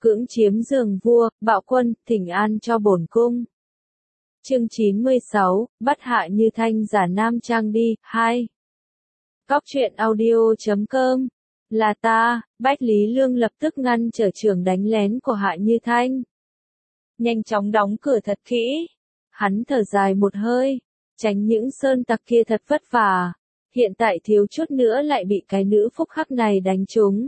cưỡng chiếm giường vua, bạo quân, thỉnh an cho bổn cung. Chương 96, bắt Hạ Như Thanh giả nam trang đi, 2. Cóc truyện audio.com. Là ta, Bách Lý Lương lập tức ngăn trở trường đánh lén của Hạ Như Thanh. Nhanh chóng đóng cửa thật kỹ. Hắn thở dài một hơi, tránh những sơn tặc kia thật vất vả. Hiện tại thiếu chút nữa lại bị cái nữ phúc hắc này đánh trúng.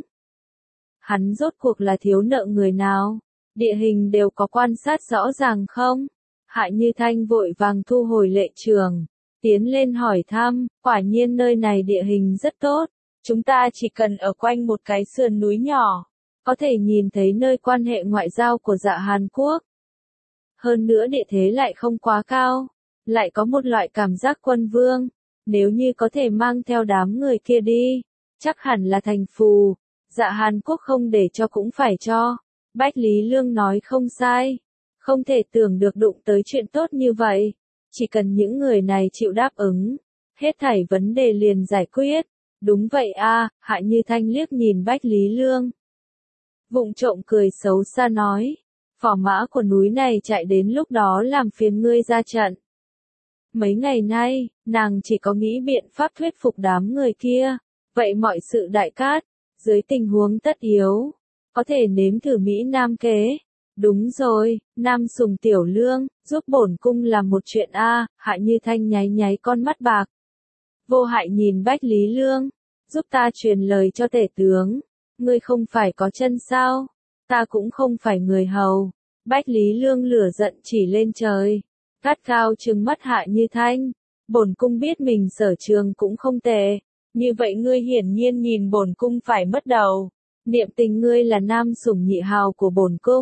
Hắn rốt cuộc là thiếu nợ người nào? Địa hình đều có quan sát rõ ràng không? Hạ Như Thanh vội vàng thu hồi lệ trường, tiến lên hỏi thăm, quả nhiên nơi này địa hình rất tốt. Chúng ta chỉ cần ở quanh một cái sườn núi nhỏ, có thể nhìn thấy nơi quan hệ ngoại giao của Dạ Hàn Quốc. Hơn nữa địa thế lại không quá cao, lại có một loại cảm giác quân vương. Nếu như có thể mang theo đám người kia đi, chắc hẳn là thành phù. Dạ Hàn Quốc không để cho cũng phải cho. Bách Lý Lương nói không sai. Không thể tưởng được đụng tới chuyện tốt như vậy. Chỉ cần những người này chịu đáp ứng, hết thảy vấn đề liền giải quyết. Đúng vậy a, Hạ Như Thanh liếc nhìn Bách Lý Lương. Vụng trộm cười xấu xa nói. Phò mã của núi này chạy đến lúc đó làm phiền ngươi ra trận. Mấy ngày nay, nàng chỉ có nghĩ biện pháp thuyết phục đám người kia. Vậy mọi sự đại cát, dưới tình huống tất yếu, có thể nếm thử Mỹ Nam kế. Đúng rồi, Nam Sùng Tiểu Lương, giúp bổn cung làm một chuyện a. Hạ Như Thanh nháy nháy con mắt bạc. Vô Hại nhìn Bách Lý Lương, giúp ta truyền lời cho tể tướng. Ngươi không phải có chân sao? Ta cũng không phải người hầu. Bách Lý Lương lửa giận chỉ lên trời, gắt gao trừng mắt Hạ Như Thanh. Bổn cung biết mình sở trường cũng không tệ, như vậy ngươi hiển nhiên nhìn bổn cung phải mất đầu. Niệm tình ngươi là nam sủng nhị hào của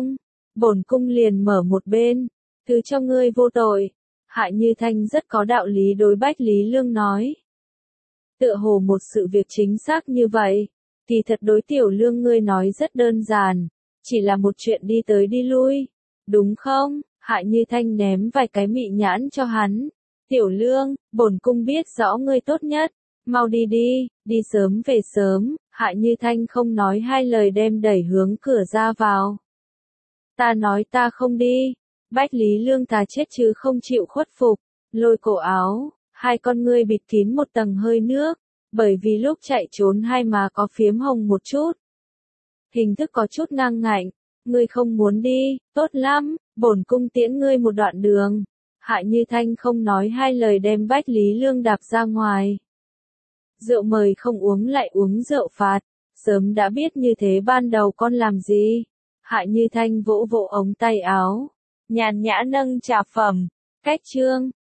bổn cung liền mở một bên, thứ cho ngươi vô tội. Hạ Như Thanh rất có đạo lý đối Bách Lý Lương nói. Tựa hồ một sự việc chính xác như vậy, thì thật đối Tiểu Lương ngươi nói rất đơn giản, chỉ là một chuyện đi tới đi lui, đúng không? Hạ Như Thanh ném vài cái mị nhãn cho hắn. Tiểu Lương, bổn cung biết rõ ngươi tốt nhất, mau đi đi, đi sớm về sớm. Hạ Như Thanh không nói hai lời đem đẩy hướng cửa ra vào. Ta nói ta không đi. Bách Lý Lương ta chết chứ không chịu khuất phục, lôi cổ áo, hai con ngươi bịt kín một tầng hơi nước, bởi vì lúc chạy trốn hai má có phiếm hồng một chút. Hình thức có chút ngang ngạnh, ngươi không muốn đi, tốt lắm, bổn cung tiễn ngươi một đoạn đường. Hạ Như Thanh không nói hai lời đem Bách Lý Lương đạp ra ngoài. Rượu mời không uống lại uống rượu phạt, sớm đã biết như thế ban đầu con làm gì. Hạ Như Thanh vỗ vỗ ống tay áo, nhàn nhã nâng trà phẩm, cách chương.